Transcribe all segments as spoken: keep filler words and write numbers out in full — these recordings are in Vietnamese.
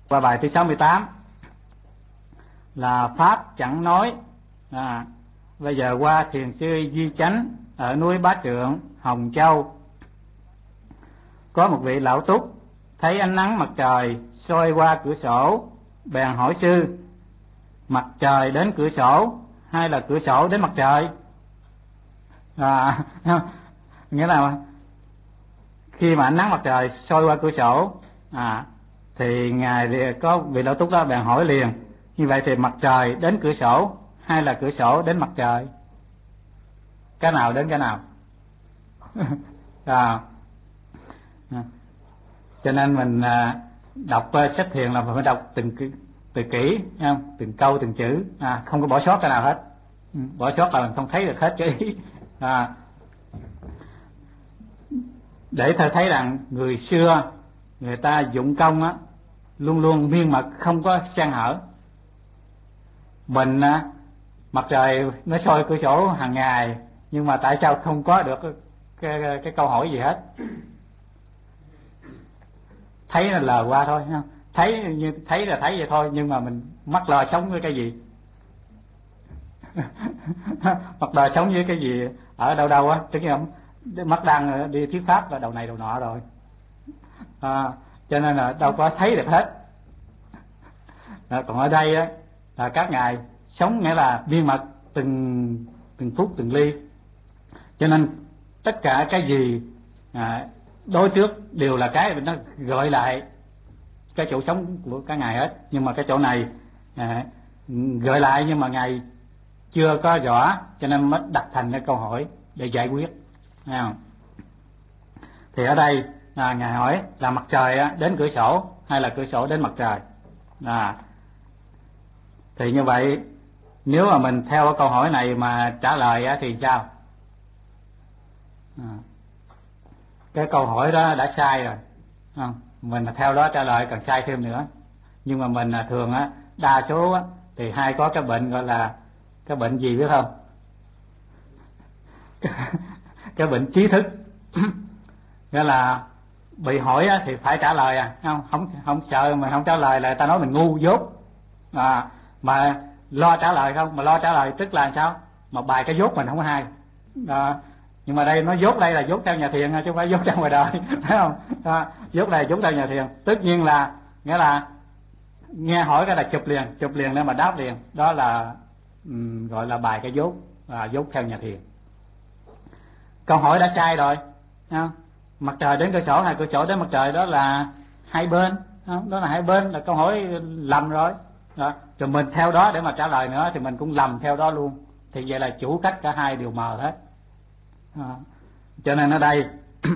Qua bài thứ sáu mươi tám là pháp chẳng nói. À, bây giờ qua thiền sư Duy Chánh ở núi Bá Trượng, Hồng Châu. Có một vị lão túc thấy ánh nắng mặt trời soi qua cửa sổ, bèn hỏi sư: mặt trời đến cửa sổ hay là cửa sổ đến mặt trời? À, nghĩa là khi mà ánh nắng mặt trời soi qua cửa sổ, à, thì ngài có vị lão túc đó bèn hỏi liền: như vậy thì mặt trời đến cửa sổ hay là cửa sổ đến mặt trời? Cái nào đến cái nào? À, cho nên mình à, đọc uh, sách thiền là phải đọc từng từ kỹ, không? Từng câu từng chữ, à, không có bỏ sót cái nào hết. Ừ, bỏ sót là mình không thấy được hết cái ý. À, để thầy thấy rằng người xưa người ta dụng công á, luôn luôn miên mật, không có xen hở. Mình á, mặt trời nó soi cửa sổ hàng ngày, nhưng mà tại sao không có được cái, cái, cái câu hỏi gì hết? Thấy là lờ qua thôi, không? Thấy như thấy là thấy vậy thôi, nhưng mà mình mắc lờ sống với cái gì? Mắc lờ sống với cái gì ở đâu đâu á, tức là mắt đang đi thuyết pháp là đầu này đầu nọ rồi. À, cho nên là đâu có thấy được hết. À, còn ở đây á, là các ngài sống nghĩa là miên mật từng từng phút từng ly, cho nên tất cả cái gì à, đối trước đều là cái nó gợi lại cái chỗ sống của các ngài hết. Nhưng mà cái chỗ này à, gợi lại nhưng mà ngài chưa có rõ, cho nên mới đặt thành cái câu hỏi để giải quyết. Thấy không? Thì ở đây à, ngài hỏi là mặt trời đến cửa sổ hay là cửa sổ đến mặt trời. À, thì như vậy nếu mà mình theo cái câu hỏi này mà trả lời á, thì sao? À, cái câu hỏi đó đã sai rồi, không? Mình theo đó trả lời còn sai thêm nữa. Nhưng mà mình thường á, đa số á, thì hay có cái bệnh gọi là cái bệnh gì biết không? Cái bệnh trí thức. Nghĩa là bị hỏi á, thì phải trả lời, à không không không sợ mà không trả lời là ta nói mình ngu dốt. À, mà lo trả lời không, mà lo trả lời tức là sao? Mà bài cái dốt mình không có hay. À, nhưng mà đây nó dốt đây là dốt theo nhà thiền chứ không phải dốt theo ngoài đời. Thấy không? À, dốt đây là dốt theo nhà thiền, tất nhiên là nghĩa là nghe hỏi cái là chụp liền, chụp liền để mà đáp liền. Đó là um, gọi là bài cái dốt, à, dốt theo nhà thiền. Câu hỏi đã sai rồi, không? Mặt trời đến cửa sổ hay cửa sổ đến mặt trời, đó là hai bên, không? Đó là hai bên, là câu hỏi lầm rồi. Đó. Rồi mình theo đó để mà trả lời nữa thì mình cũng lầm theo đó luôn. Thì vậy là chủ cách cả hai đều mờ hết. À, cho nên ở đây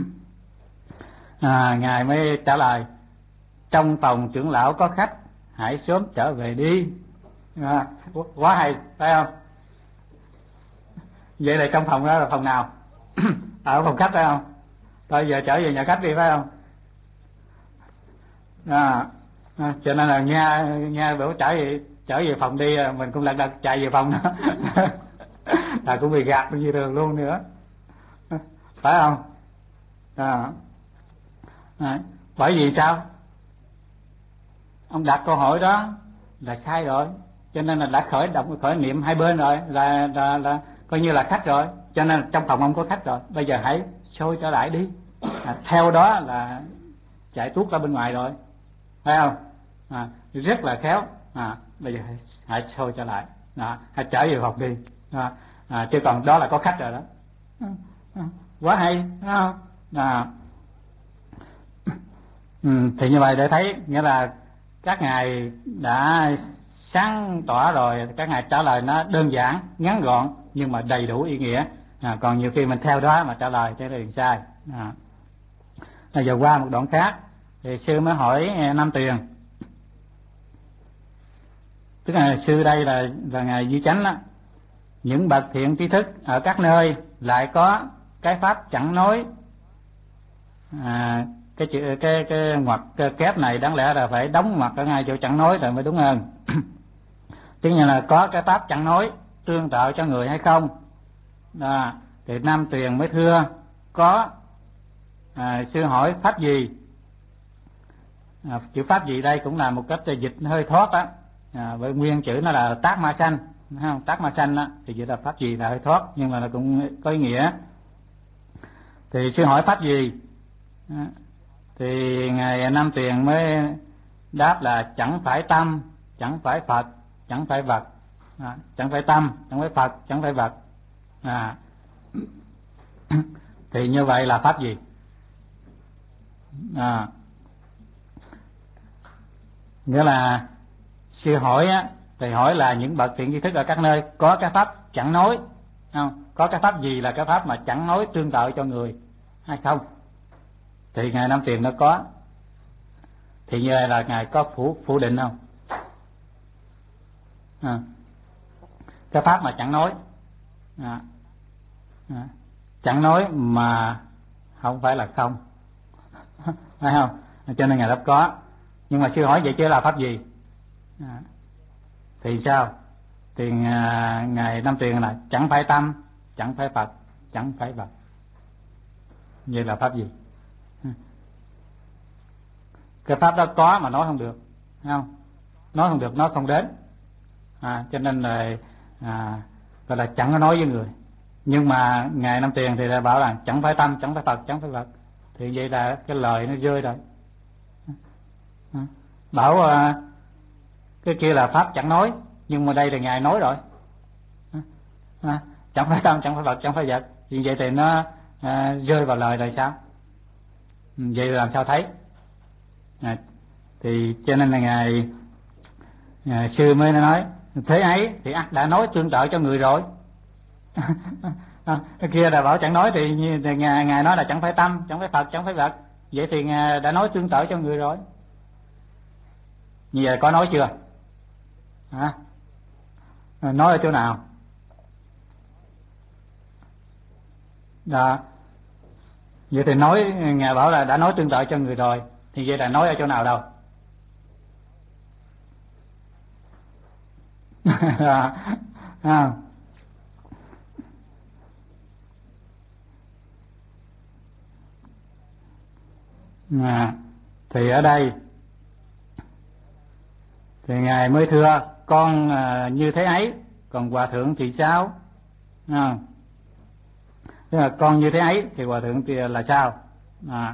à, ngài mới trả lời: trong phòng trưởng lão có khách, hãy sớm trở về đi. À, quá hay, phải không? Vậy là trong phòng đó là phòng nào? Ở phòng khách phải không? Thôi giờ trở về nhà khách đi, phải không? À, à, cho nên là nghe nghe biểu trở về trở về phòng đi, mình cũng lật đật chạy về phòng đó. Là cũng bị gạt như thường luôn nữa, phải không? À, à, bởi vì sao? Ông đặt câu hỏi đó là sai rồi, cho nên là đã khởi động khởi niệm hai bên rồi, là là, là coi như là khách rồi. Cho nên trong phòng ông có khách rồi, bây giờ hãy sôi trở lại đi. À, theo đó là chạy tuốt ra bên ngoài rồi, phải không? À, rất là khéo. À, bây giờ hãy, hãy sôi trở lại, à, hãy trở về phòng đi. À, à, chứ còn đó là có khách rồi đó. À, à, quá hay, phải không? À, ừ, thì như vậy để thấy nghĩa là các ngài đã sáng tỏ rồi, các ngài trả lời nó đơn giản ngắn gọn nhưng mà đầy đủ ý nghĩa. À, còn nhiều khi mình theo đó mà trả lời thế là sai. À, bây giờ qua một đoạn khác thì sư mới hỏi Nam Tuyền, tức là sư đây là là ngài Duy Chánh đó: những bậc thiện trí thức ở các nơi lại có cái pháp chẳng nói. À, cái chữ cái cái ngoặc cái kép này đáng lẽ là phải đóng ngoặc ở ngay chỗ chẳng nói rồi mới đúng hơn. Tức là, là có cái pháp chẳng nói tương trợ cho người hay không? À, thì Nam Tuyền mới thưa có. À, sư hỏi pháp gì? À, chữ pháp gì đây cũng là một cách dịch hơi thoát á, à, với nguyên chữ nó là tác ma sanh, không? Tác ma sanh á thì chữ là pháp gì là hơi thoát, nhưng mà nó cũng có ý nghĩa. Thì sư hỏi pháp gì, à, thì ngài Nam Tuyền mới đáp là chẳng phải tâm, chẳng phải Phật, chẳng phải vật, à, chẳng phải tâm, chẳng phải Phật, chẳng phải vật. À, thì như vậy là pháp gì? À, nghĩa là sư hỏi á, thì hỏi là những bậc thiện tri thức ở các nơi có cái pháp chẳng nói, không? Có cái pháp gì là cái pháp mà chẳng nói tương tự cho người hay không? Thì ngài Nam Tuyền nó có. Thì như vậy là ngài có phủ phủ định không? À, cái pháp mà chẳng nói, à, à, chẳng nói mà không phải là không, phải không? Cho nên ngài đáp có. Nhưng mà sư hỏi vậy chứ là pháp gì? À, thì sao? Thì à, ngài Nam Tuyền là chẳng phải tâm, chẳng phải Phật, chẳng phải vật. Vậy là pháp gì? Cái pháp đó có mà nói không được, thấy không? Nói không được, nói không đến, à, cho nên là à, gọi là chẳng có nói với người. Nhưng mà ngài Nam Tuyền thì đã bảo là chẳng phải tâm, chẳng phải Phật, chẳng phải vật. Thì vậy là cái lời nó rơi rồi. À, bảo à, cái kia là pháp chẳng nói, nhưng mà đây là ngài nói rồi. À, à, chẳng phải tâm, chẳng phải Phật, chẳng phải vật. Vì vậy thì nó à, rơi vào lời rồi sao? Vậy làm sao thấy? À, thì cho nên là ngài, ngài sư mới nói thế ấy thì ắt đã nói tương tự cho người rồi. À, cái kia là bảo chẳng nói thì, thì ngài, ngài nói là chẳng phải tâm, chẳng phải Phật, chẳng phải vật. Vậy thì ngài đã nói tương tự cho người rồi. Như vậy có nói chưa? Hả? Nói ở chỗ nào? Đó. Vậy thì nói, ngài bảo là đã nói tương tự cho người rồi, thì vậy là nói ở chỗ nào đâu? À, à. À, thì ở đây thì ngài mới thưa con à, như thế ấy, còn hòa thượng thì sao? À, tức là con như thế ấy thì hòa thượng thì là sao? À,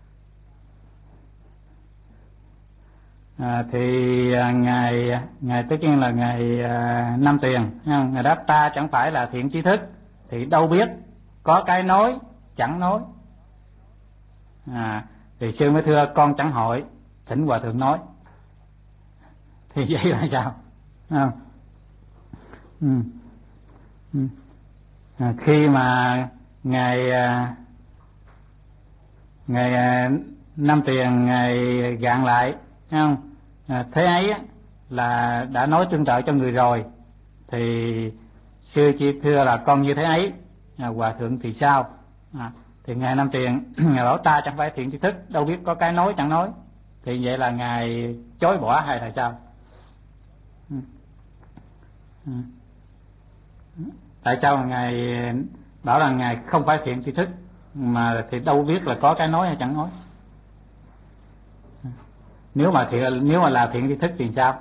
à, thì à, ngài ngài tất nhiên là ngài à, Nam Tuyền, ngài đáp ta chẳng phải là thiện tri thức thì đâu biết có cái nói chẳng nói. À, thì sư mới thưa con chẳng hỏi, thỉnh hòa thượng nói. Thì vậy là sao? À, ừ, ừ. À, khi mà ngài à, ngài à, Nam Tuyền ngài gạn lại, thấy không? À, thế ấy là đã nói tương tự cho người rồi, thì sư chỉ thưa là con như thế ấy, à, hòa thượng thì sao? À, thì ngài Nam Tuyền ngài bảo ta chẳng phải thiện tri thức, đâu biết có cái nói chẳng nói. Thì vậy là ngài chối bỏ hay là sao? Ừ. Ừ. Tại sao ngài bảo là ngài không phải thiện tri thức, mà thì đâu biết là có cái nói hay chẳng nói? Nếu mà thiện, nếu mà là thiện tri thức thì sao?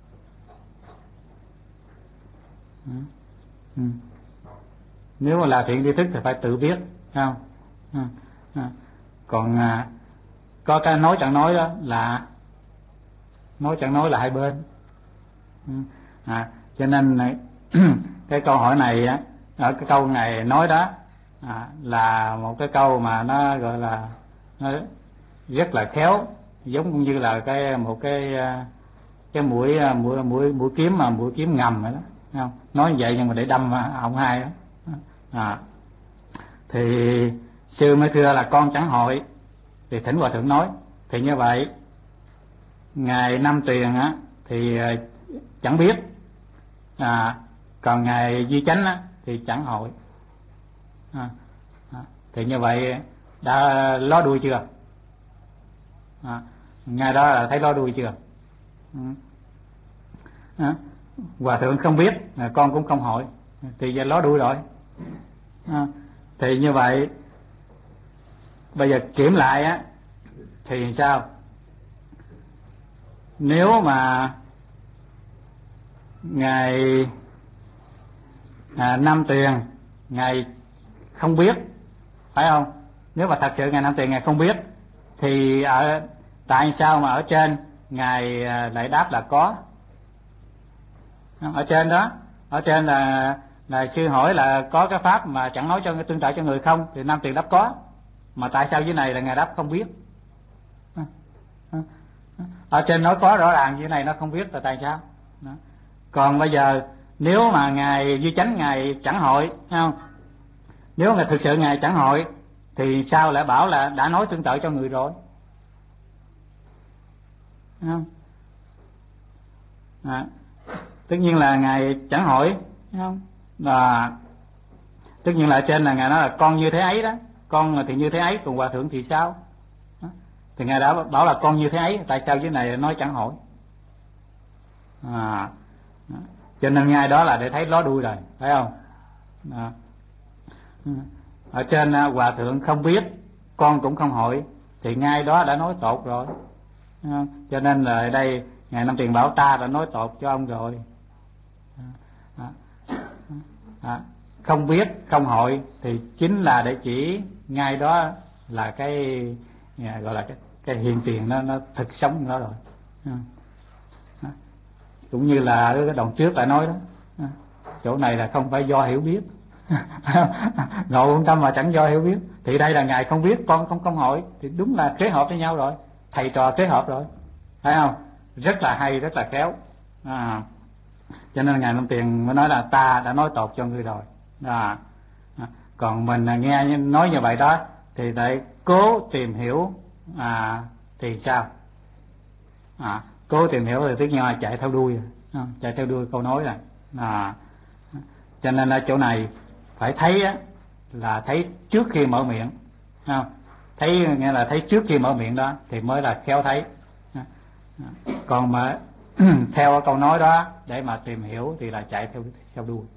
Ừ. Ừ. Nếu mà là thiện tri thức thì phải tự biết, không? Ừ. Ừ. Còn à, có cái nói chẳng nói đó là nói chẳng nói là hai bên. Ừ. À, cho nên cái câu hỏi này á, ở cái câu này nói đó à, là một cái câu mà nó gọi là nó rất là khéo, giống cũng như là cái một cái cái mũi mũi mũi mũi kiếm mà mũi kiếm ngầm vậy đó, không? Nói như vậy nhưng mà để đâm ông hai đó. À, thì sư mới thưa là con chẳng hỏi, thì thỉnh hòa thượng nói. Thì như vậy ngài Nam Tuyền á thì chẳng biết, à, còn ngài Di Chánh á thì chẳng hỏi. À, à, thì như vậy đã ló đuôi chưa? À, ngài đó là thấy ló đuôi chưa? À, hòa thượng không biết, à, con cũng không hỏi, thì giờ ló đuôi rồi. À, thì như vậy bây giờ kiểm lại á thì sao? nếu mà ngài à, Nam Tuyền ngài không biết, phải không? Nếu mà thật sự ngài Nam Tuyền ngài không biết thì ở tại sao mà ở trên ngài lại đáp là có? Ở trên đó, ở trên là là sư hỏi là có cái pháp mà chẳng nói cho tương trợ cho người không, thì Nam Tuyền đáp có. Mà tại sao dưới này là ngài đáp không biết? Ở trên nói có rõ ràng, dưới này nó không biết là tại sao? Đó. Còn bây giờ nếu mà ngài Duy Chánh ngài chẳng hội, không? Nếu ngài thực sự ngài chẳng hội thì sao lại bảo là đã nói tương tự cho người rồi? Không? À, tất nhiên là ngài chẳng hội, không? Là tất nhiên là ở trên là ngài nói là con như thế ấy đó, con thì như thế ấy, còn hòa thượng thì sao? Đó. Thì ngài đã bảo là con như thế ấy, tại sao dưới này nói chẳng hội? À, đó. Cho nên ngay đó là để thấy ló đuôi rồi, phải không? Đó. Ở trên hòa thượng không biết, con cũng không hội, thì ngay đó đã nói tột rồi. Cho nên là ở đây ngài Nam Tuyền bảo ta đã nói tột cho ông rồi. À, à, không biết không hội thì chính là để chỉ ngay đó là cái gọi là cái, cái hiện tiền nó nó thực sống đó rồi. À, cũng như là cái đoạn trước đã nói đó, à, chỗ này là không phải do hiểu biết. Ngộ Không Tâm mà chẳng do hiểu biết, thì đây là ngài không biết, con không công hội, thì đúng là kế hợp với nhau rồi, thầy trò kế hợp rồi, phải không? Rất là hay, rất là khéo. À, cho nên ngài Nam Tuyền mới nói là ta đã nói tột cho ngươi rồi. À, còn mình nghe nói như vậy đó thì lại cố tìm hiểu, à, thì sao? À, cố tìm hiểu thì tất nhiên là chạy theo đuôi, à, chạy theo đuôi câu nói rồi. À, cho nên ở chỗ này phải thấy á, là thấy trước khi mở miệng, không? Thấy nghĩa là thấy trước khi mở miệng đó thì mới là khéo thấy. Còn mà theo câu nói đó để mà tìm hiểu thì là chạy theo theo đuôi.